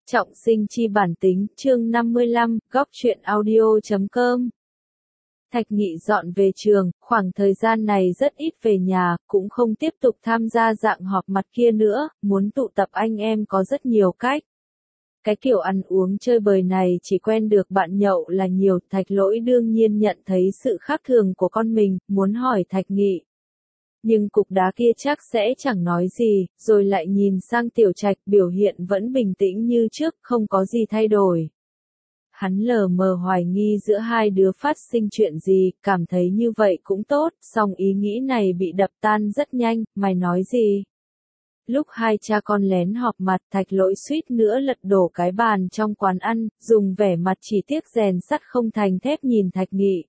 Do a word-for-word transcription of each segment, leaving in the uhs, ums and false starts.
Trọng sinh chi bản tính, chương năm mươi lăm, góc truyện audio chấm com. Thạch Nghị dọn về trường, khoảng thời gian này rất ít về nhà, cũng không tiếp tục tham gia dạng họp mặt kia nữa, muốn tụ tập anh em có rất nhiều cách. Cái kiểu ăn uống chơi bời này chỉ quen được bạn nhậu là nhiều. Thạch Lỗi đương nhiên nhận thấy sự khác thường của con mình, muốn hỏi Thạch Nghị. Nhưng cục đá kia chắc sẽ chẳng nói gì, rồi lại nhìn sang Tiểu Trạch, biểu hiện vẫn bình tĩnh như trước, không có gì thay đổi. Hắn lờ mờ hoài nghi giữa hai đứa phát sinh chuyện gì, cảm thấy như vậy cũng tốt, song ý nghĩ này bị đập tan rất nhanh. Mày nói gì? Lúc hai cha con lén họp mặt, Thạch Lỗi suýt nữa lật đổ cái bàn trong quán ăn, dùng vẻ mặt chỉ tiếc rèn sắt không thành thép nhìn Thạch Nghị.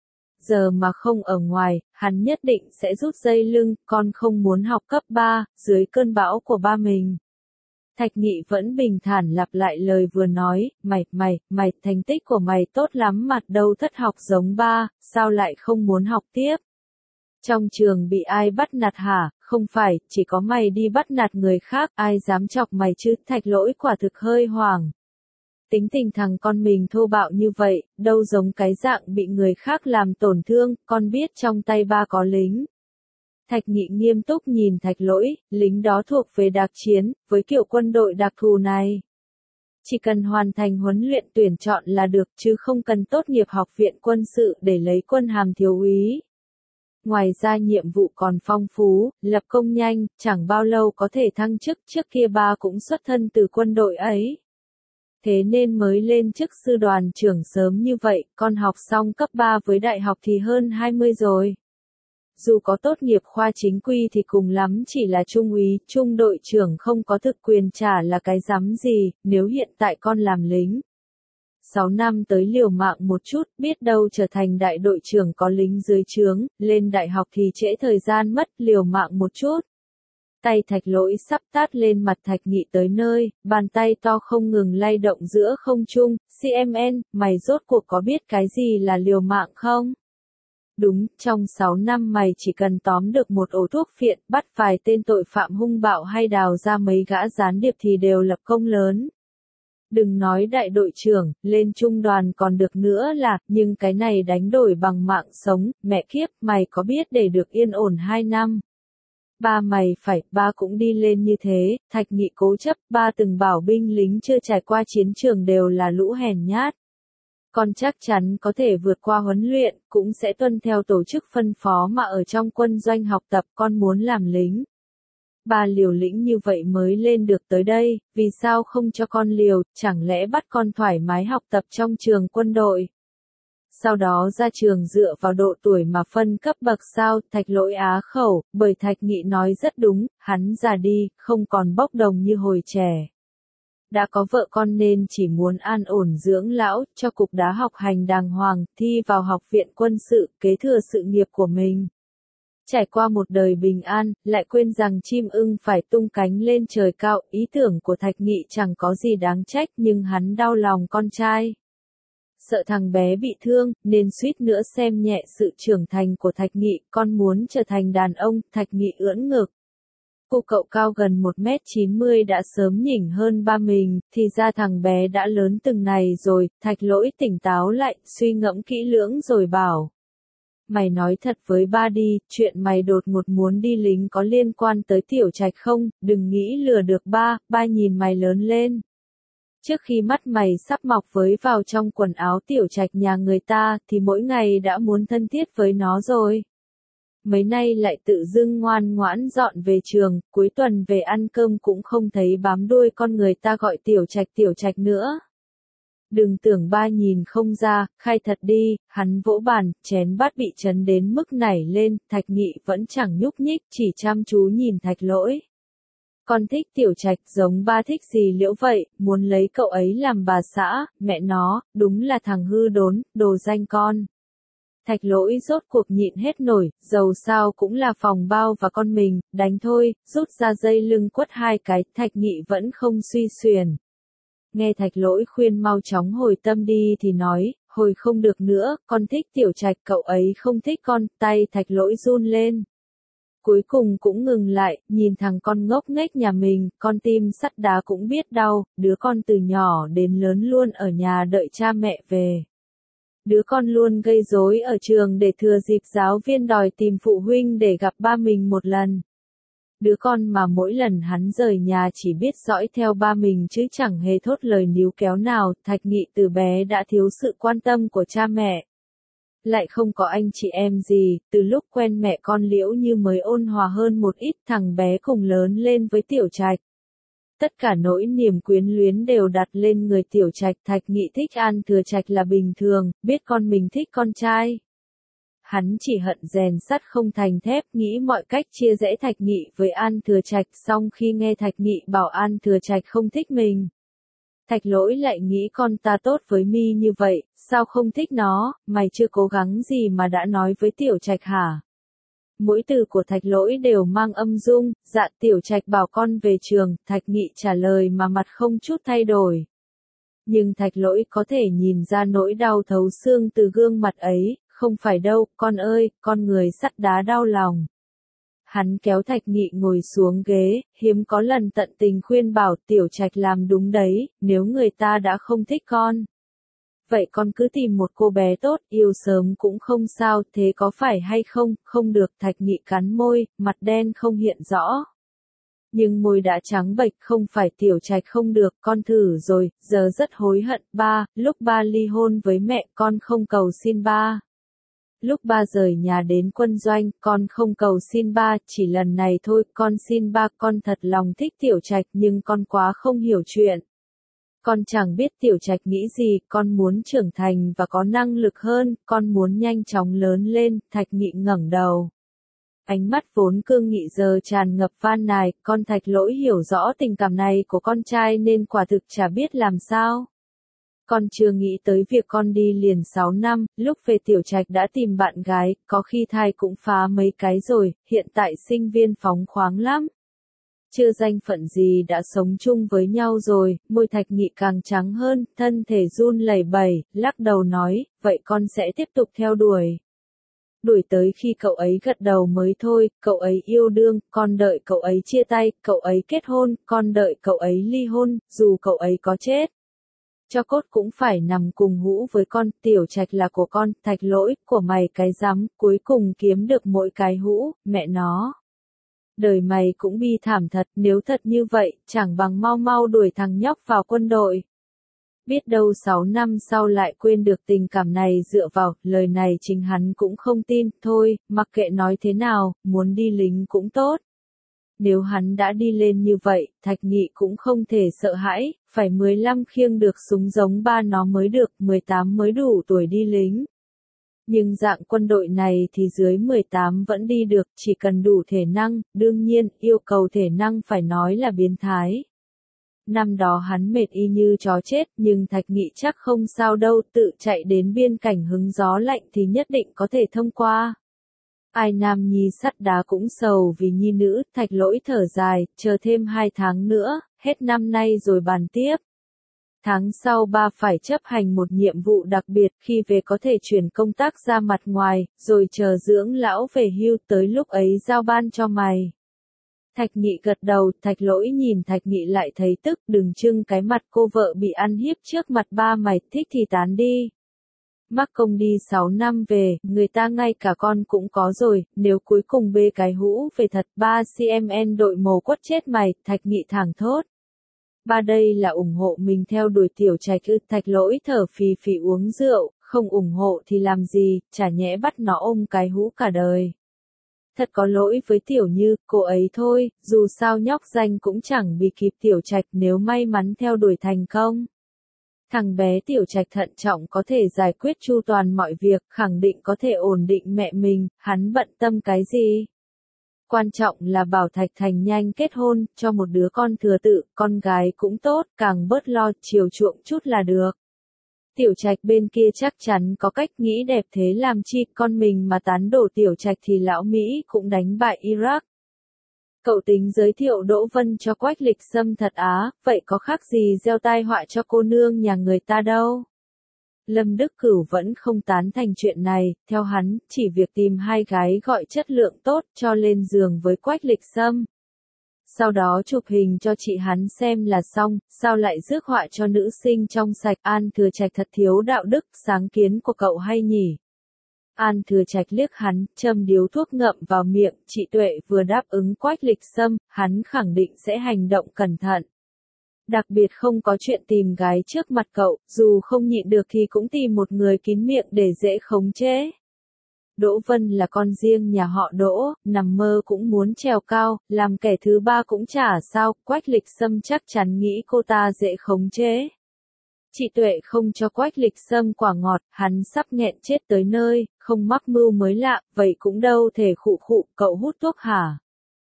Giờ mà không ở ngoài, hắn nhất định sẽ rút dây lưng, con không muốn học cấp ba, dưới cơn bão của ba mình. Thạch Nghị vẫn bình thản lặp lại lời vừa nói, mày, mày, mày, thành tích của mày tốt lắm mà đâu thất học giống ba, sao lại không muốn học tiếp? Trong trường bị ai bắt nạt hả? Không phải, chỉ có mày đi bắt nạt người khác, ai dám chọc mày chứ? Thạch Lỗi quả thực hơi hoảng. Tính tình thằng con mình thô bạo như vậy, đâu giống cái dạng bị người khác làm tổn thương, con biết trong tay ba có lính. Thạch Nghị nghiêm túc nhìn Thạch Lỗi, lính đó thuộc về đặc chiến, với kiểu quân đội đặc thù này. Chỉ cần hoàn thành huấn luyện tuyển chọn là được, chứ không cần tốt nghiệp học viện quân sự để lấy quân hàm thiếu úy. Ngoài ra nhiệm vụ còn phong phú, lập công nhanh, chẳng bao lâu có thể thăng chức, trước kia ba cũng xuất thân từ quân đội ấy. Thế nên mới lên chức sư đoàn trưởng sớm như vậy, con học xong cấp ba với đại học thì hơn hai mươi rồi. Dù có tốt nghiệp khoa chính quy thì cùng lắm chỉ là trung úy, trung đội trưởng, không có thực quyền trả là cái rắm gì, nếu hiện tại con làm lính. Sáu năm tới liều mạng một chút, biết đâu trở thành đại đội trưởng có lính dưới trướng, lên đại học thì trễ thời gian mất, liều mạng một chút. Tay Thạch Lỗi sắp tát lên mặt Thạch Nghị tới nơi, bàn tay to không ngừng lay động giữa không trung. xê em en, mày rốt cuộc có biết cái gì là liều mạng không? Đúng, trong sáu năm mày chỉ cần tóm được một ổ thuốc phiện, bắt vài tên tội phạm hung bạo hay đào ra mấy gã gián điệp thì đều lập công lớn. Đừng nói đại đội trưởng, lên trung đoàn còn được nữa là, nhưng cái này đánh đổi bằng mạng sống, mẹ kiếp, mày có biết để được yên ổn hai năm. Ba mày phải, ba cũng đi lên như thế. Thạch Nghị cố chấp, ba từng bảo binh lính chưa trải qua chiến trường đều là lũ hèn nhát. Con chắc chắn có thể vượt qua huấn luyện, cũng sẽ tuân theo tổ chức phân phó mà ở trong quân doanh học tập, con muốn làm lính. Ba liều lĩnh như vậy mới lên được tới đây, vì sao không cho con liều, chẳng lẽ bắt con thoải mái học tập trong trường quân đội? Sau đó ra trường dựa vào độ tuổi mà phân cấp bậc sao? Thạch Lỗi á khẩu, bởi Thạch Nghị nói rất đúng, hắn già đi, không còn bốc đồng như hồi trẻ. Đã có vợ con nên chỉ muốn an ổn dưỡng lão, cho cục đá học hành đàng hoàng, thi vào học viện quân sự, kế thừa sự nghiệp của mình. Trải qua một đời bình an, lại quên rằng chim ưng phải tung cánh lên trời cao. Ý tưởng của Thạch Nghị chẳng có gì đáng trách, nhưng hắn đau lòng con trai. Sợ thằng bé bị thương, nên suýt nữa xem nhẹ sự trưởng thành của Thạch Nghị. Con muốn trở thành đàn ông. Thạch Nghị ưỡn ngực. Cô cậu cao gần một mét chín mươi đã sớm nhỉnh hơn ba mình, thì ra thằng bé đã lớn từng này rồi. Thạch Lỗi tỉnh táo lại, suy ngẫm kỹ lưỡng rồi bảo. Mày nói thật với ba đi, chuyện mày đột ngột muốn đi lính có liên quan tới Tiểu Trạch không? Đừng nghĩ lừa được ba, ba nhìn mày lớn lên. Trước khi mắt mày sắp mọc với vào trong quần áo Tiểu Trạch nhà người ta, thì mỗi ngày đã muốn thân thiết với nó rồi. Mấy nay lại tự dưng ngoan ngoãn dọn về trường, cuối tuần về ăn cơm cũng không thấy bám đuôi con người ta gọi Tiểu Trạch Tiểu Trạch nữa. Đừng tưởng ba nhìn không ra, khai thật đi. Hắn vỗ bàn, chén bát bị chấn đến mức nảy lên. Thạch Nghị vẫn chẳng nhúc nhích, chỉ chăm chú nhìn Thạch Lỗi. Con thích Tiểu Trạch giống ba thích gì Liễu vậy, muốn lấy cậu ấy làm bà xã, mẹ nó, đúng là thằng hư đốn, đồ danh con. Thạch Lỗi rốt cuộc nhịn hết nổi, dầu sao cũng là phòng bao và con mình, đánh thôi, rút ra dây lưng quất hai cái. Thạch Nghị vẫn không suy xuyển. Nghe Thạch Lỗi khuyên mau chóng hồi tâm đi thì nói, hồi không được nữa, con thích Tiểu Trạch, cậu ấy không thích con. Tay Thạch Lỗi run lên. cuối cùng cũng ngừng lại, nhìn thằng con ngốc nghếch nhà mình, con tim sắt đá cũng biết đau, đứa con từ nhỏ đến lớn luôn ở nhà đợi cha mẹ về. Đứa con luôn gây rối ở trường để thừa dịp giáo viên đòi tìm phụ huynh để gặp ba mình một lần. Đứa con mà mỗi lần hắn rời nhà chỉ biết dõi theo ba mình chứ chẳng hề thốt lời níu kéo nào. Thạch Nghị từ bé đã thiếu sự quan tâm của cha mẹ. Lại không có anh chị em gì, từ lúc quen mẹ con Liễu Như mới ôn hòa hơn một ít, thằng bé cùng lớn lên với Tiểu Trạch. Tất cả nỗi niềm quyến luyến đều đặt lên người Tiểu Trạch. Thạch Nghị thích An Thừa Trạch là bình thường, biết con mình thích con trai. Hắn chỉ hận rèn sắt không thành thép, nghĩ mọi cách chia rẽ Thạch Nghị với An Thừa Trạch. Xong khi nghe Thạch Nghị bảo An Thừa Trạch không thích mình, Thạch Lỗi lại nghĩ con ta tốt với mi như vậy, sao không thích nó, mày chưa cố gắng gì mà đã nói với Tiểu Trạch hả? Mỗi từ của Thạch Lỗi đều mang âm dung. Dạ, Tiểu Trạch bảo con về trường. Thạch Nghị trả lời mà mặt không chút thay đổi. Nhưng Thạch Lỗi có thể nhìn ra nỗi đau thấu xương từ gương mặt ấy. Không phải đâu, con ơi, con người sắt đá đau lòng. Hắn kéo Thạch Nghị ngồi xuống ghế, hiếm có lần tận tình khuyên bảo Tiểu Trạch làm đúng đấy, nếu người ta đã không thích con. Vậy con cứ tìm một cô bé tốt, yêu sớm cũng không sao, thế có phải hay không? Không được. Thạch Nghị cắn môi, mặt đen không hiện rõ. Nhưng môi đã trắng bệch, không phải Tiểu Trạch không được, con thử rồi, giờ rất hối hận. Ba, lúc ba ly hôn với mẹ, con không cầu xin ba. Lúc ba rời nhà đến quân doanh, con không cầu xin ba, chỉ lần này thôi, con xin ba. Con thật lòng thích Tiểu Trạch nhưng con quá không hiểu chuyện. Con chẳng biết Tiểu Trạch nghĩ gì, con muốn trưởng thành và có năng lực hơn, con muốn nhanh chóng lớn lên. Thạch Nghị ngẩng đầu. Ánh mắt vốn cương nghị giờ tràn ngập van nài, con Thạch Lỗi hiểu rõ tình cảm này của con trai nên quả thực chả biết làm sao. Con chưa nghĩ tới việc con đi liền sáu năm, lúc về Tiểu Trạch đã tìm bạn gái, có khi thai cũng phá mấy cái rồi, hiện tại sinh viên phóng khoáng lắm. Chưa danh phận gì đã sống chung với nhau rồi. Môi Thạch Nghị càng trắng hơn, thân thể run lẩy bẩy, lắc đầu nói, vậy con sẽ tiếp tục theo đuổi. Đuổi tới khi cậu ấy gật đầu mới thôi, cậu ấy yêu đương, con đợi cậu ấy chia tay, cậu ấy kết hôn, con đợi cậu ấy ly hôn, dù cậu ấy có chết. Cho cốt cũng phải nằm cùng hũ với con. Tiểu Trạch là của con. Thạch Lỗi, của mày cái rắm, cuối cùng kiếm được mỗi cái hũ, mẹ nó. Đời mày cũng bi thảm thật, nếu thật như vậy, chẳng bằng mau mau đuổi thằng nhóc vào quân đội. Biết đâu sáu năm sau lại quên được tình cảm này dựa vào, lời này chính hắn cũng không tin. Thôi, mặc kệ nói thế nào, muốn đi lính cũng tốt. Nếu hắn đã đi lên như vậy, Thạch Nghị cũng không thể sợ hãi, phải mười lăm khiêng được súng giống ba nó mới được, mười tám mới đủ tuổi đi lính. Nhưng dạng quân đội này thì dưới mười tám vẫn đi được, chỉ cần đủ thể năng, đương nhiên, yêu cầu thể năng phải nói là biến thái. Năm đó hắn mệt y như chó chết, nhưng Thạch Nghị chắc không sao đâu, tự chạy đến biên cảnh hứng gió lạnh thì nhất định có thể thông qua. Ai nam nhi sắt đá cũng sầu vì nhi nữ. Thạch Lỗi thở dài, chờ thêm hai tháng nữa, hết năm nay rồi bàn tiếp. Tháng sau ba phải chấp hành một nhiệm vụ đặc biệt, khi về có thể chuyển công tác ra mặt ngoài, rồi chờ dưỡng lão về hưu, tới lúc ấy giao ban cho mày. Thạch Nghị gật đầu. Thạch Lỗi nhìn Thạch Nghị lại thấy tức, đừng trưng cái mặt cô vợ bị ăn hiếp trước mặt ba mày, thích thì tán đi. Mắc công đi sáu năm về, người ta ngay cả con cũng có rồi, nếu cuối cùng bê cái hũ về thật, ba cm đội mồ quất chết mày. Thạch Nghị thẳng thốt. Ba đây là ủng hộ mình theo đuổi Tiểu Trạch ư? Thạch Lỗi thở phì phì uống rượu, không ủng hộ thì làm gì, chả nhẽ bắt nó ôm cái hũ cả đời. Thật có lỗi với Tiểu Như, cô ấy thôi, dù sao nhóc danh cũng chẳng bị kịp Tiểu Trạch nếu may mắn theo đuổi thành công. Thằng bé Tiểu Trạch thận trọng có thể giải quyết chu toàn mọi việc, khẳng định có thể ổn định mẹ mình, hắn bận tâm cái gì? Quan trọng là bảo Thạch Thành nhanh kết hôn, cho một đứa con thừa tự, con gái cũng tốt, càng bớt lo, chiều chuộng chút là được. Tiểu Trạch bên kia chắc chắn có cách nghĩ đẹp, thế làm chi, con mình mà tán đổ Tiểu Trạch thì lão Mỹ cũng đánh bại Iraq. Cậu tính giới thiệu Đỗ Vân cho Quách Lịch Sâm thật á, vậy có khác gì gieo tai họa cho cô nương nhà người ta đâu. Lâm Đức Cửu vẫn không tán thành chuyện này, theo hắn, chỉ việc tìm hai gái gọi chất lượng tốt cho lên giường với Quách Lịch Sâm. Sau đó chụp hình cho chị hắn xem là xong, sao lại rước họa cho nữ sinh trong sạch. An Thừa Trạch thật thiếu đạo đức, sáng kiến của cậu hay nhỉ? An Thừa Trạch liếc hắn, châm điếu thuốc ngậm vào miệng, chị Tuệ vừa đáp ứng Quách Lịch Sâm, hắn khẳng định sẽ hành động cẩn thận. Đặc biệt không có chuyện tìm gái trước mặt cậu, dù không nhịn được thì cũng tìm một người kín miệng để dễ khống chế. Đỗ Vân là con riêng nhà họ Đỗ, nằm mơ cũng muốn trèo cao, làm kẻ thứ ba cũng chả sao, Quách Lịch Sâm chắc chắn nghĩ cô ta dễ khống chế. Chị Tuệ không cho Quách Lịch Sâm quả ngọt, hắn sắp nghẹn chết tới nơi, không mắc mưu mới lạ, vậy cũng đâu thể khụ khụ, cậu hút thuốc hả?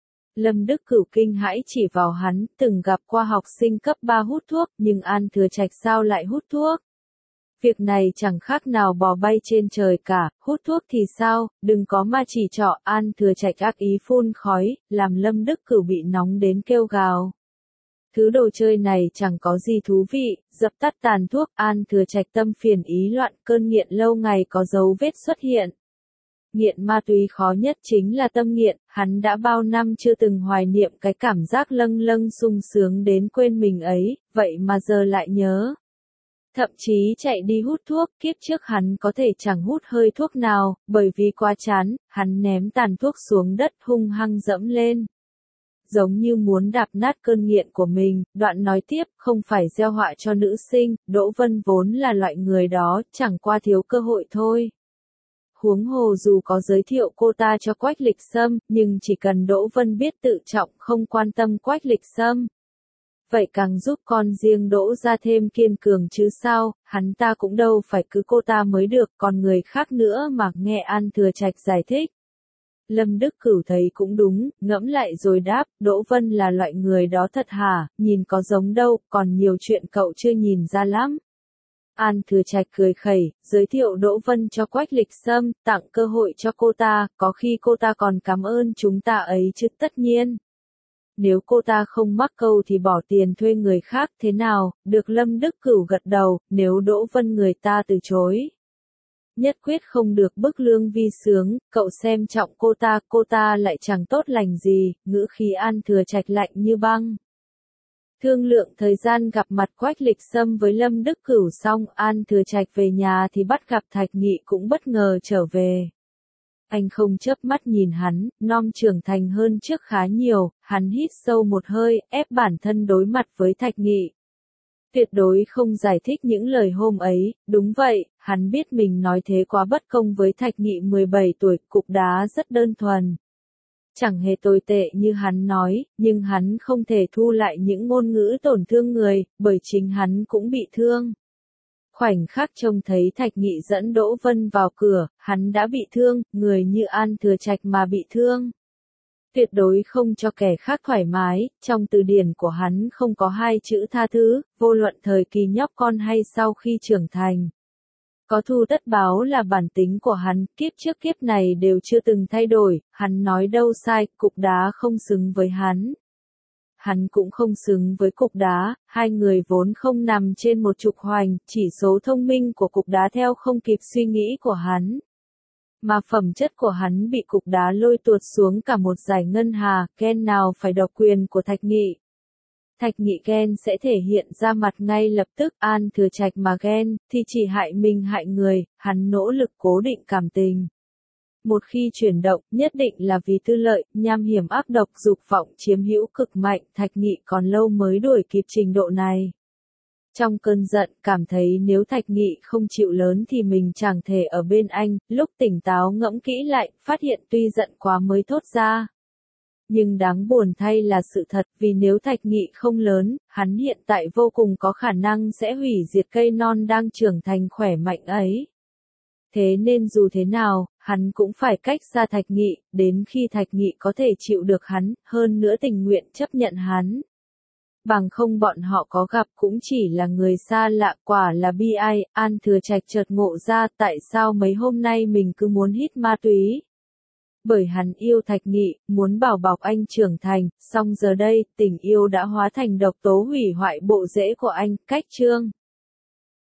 Lâm Đức Cửu kinh hãi chỉ vào hắn, từng gặp qua học sinh cấp ba hút thuốc, nhưng An Thừa Trạch sao lại hút thuốc? Việc này chẳng khác nào bò bay trên trời cả, hút thuốc thì sao, đừng có mà chỉ trỏ. An Thừa Trạch ác ý phun khói, làm Lâm Đức Cửu bị nóng đến kêu gào. Thứ đồ chơi này chẳng có gì thú vị, dập tắt tàn thuốc. An Thừa Trạch tâm phiền ý loạn, cơn nghiện lâu ngày có dấu vết xuất hiện. Nghiện ma túy khó nhất chính là tâm nghiện, hắn đã bao năm chưa từng hoài niệm cái cảm giác lâng lâng sung sướng đến quên mình ấy, vậy mà giờ lại nhớ. Thậm chí chạy đi hút thuốc, kiếp trước hắn có thể chẳng hút hơi thuốc nào, bởi vì quá chán, hắn ném tàn thuốc xuống đất hung hăng dẫm lên. Giống như muốn đạp nát cơn nghiện của mình, đoạn nói tiếp, không phải gieo họa cho nữ sinh, Đỗ Vân vốn là loại người đó, chẳng qua thiếu cơ hội thôi. Huống hồ dù có giới thiệu cô ta cho Quách Lịch Sâm, nhưng chỉ cần Đỗ Vân biết tự trọng không quan tâm Quách Lịch Sâm. Vậy càng giúp con riêng Đỗ ra thêm kiên cường chứ sao, hắn ta cũng đâu phải cứ cô ta mới được, còn người khác nữa mà. Nghe An Thừa Trạch giải thích. Lâm Đức Cửu thấy cũng đúng, ngẫm lại rồi đáp, Đỗ Vân là loại người đó thật hả, nhìn có giống đâu, còn nhiều chuyện cậu chưa nhìn ra lắm. An Thừa Trạch cười khẩy, giới thiệu Đỗ Vân cho Quách Lịch Sâm, tặng cơ hội cho cô ta, có khi cô ta còn cảm ơn chúng ta ấy chứ. Tất nhiên. Nếu cô ta không mắc câu thì bỏ tiền thuê người khác thế nào, được. Lâm Đức Cửu gật đầu, nếu Đỗ Vân người ta từ chối. Nhất quyết không được bức lương vi sướng, cậu xem trọng cô ta, cô ta lại chẳng tốt lành gì, ngữ khí An Thừa Trạch lạnh như băng. Thương lượng thời gian gặp mặt Quách Lịch Sâm với Lâm Đức Cửu xong, An Thừa Trạch về nhà thì bắt gặp Thạch Nghị cũng bất ngờ trở về. Anh không chớp mắt nhìn hắn, Nom trưởng thành hơn trước khá nhiều, hắn hít sâu một hơi, ép bản thân đối mặt với Thạch Nghị. Tuyệt đối không giải thích những lời hôm ấy, đúng vậy, hắn biết mình nói thế quá bất công với Thạch Nghị mười bảy tuổi, cục đá rất đơn thuần. Chẳng hề tồi tệ như hắn nói, nhưng hắn không thể thu lại những ngôn ngữ tổn thương người, bởi chính hắn cũng bị thương. Khoảnh khắc trông thấy Thạch Nghị dẫn Đỗ Vân vào cửa, hắn đã bị thương, người như An Thừa Trạch mà bị thương. Tuyệt đối không cho kẻ khác thoải mái, trong từ điển của hắn không có hai chữ tha thứ, vô luận thời kỳ nhóc con hay sau khi trưởng thành. Có thù tất báo là bản tính của hắn, kiếp trước kiếp này đều chưa từng thay đổi, hắn nói đâu sai, cục đá không xứng với hắn. Hắn cũng không xứng với cục đá, hai người vốn không nằm trên một trục hoành, chỉ số thông minh của cục đá theo không kịp suy nghĩ của hắn. Mà phẩm chất của hắn bị cục đá lôi tuột xuống cả một giải ngân hà, ghen nào phải độc quyền của Thạch Nghị. Thạch Nghị ghen sẽ thể hiện ra mặt ngay lập tức, An Thừa Trạch mà ghen, thì chỉ hại mình hại người, hắn nỗ lực cố định cảm tình. Một khi chuyển động, nhất định là vì tư lợi, nham hiểm ác độc dục vọng chiếm hữu cực mạnh, Thạch Nghị còn lâu mới đuổi kịp trình độ này. Trong cơn giận, cảm thấy nếu Thạch Nghị không chịu lớn thì mình chẳng thể ở bên anh, lúc tỉnh táo ngẫm kỹ lại, phát hiện tuy giận quá mới thốt ra. Nhưng đáng buồn thay là sự thật, vì nếu Thạch Nghị không lớn, hắn hiện tại vô cùng có khả năng sẽ hủy diệt cây non đang trưởng thành khỏe mạnh ấy. Thế nên dù thế nào, hắn cũng phải cách xa Thạch Nghị, đến khi Thạch Nghị có thể chịu được hắn, hơn nữa tình nguyện chấp nhận hắn. Bằng không bọn họ có gặp cũng chỉ là người xa lạ, quả là bi ai. An Thừa Trạch chợt ngộ ra tại sao mấy hôm nay mình cứ muốn hít ma túy. Bởi hắn yêu Thạch Nghị, muốn bảo bọc anh trưởng thành, song giờ đây, tình yêu đã hóa thành độc tố hủy hoại bộ rễ của anh. Cách chương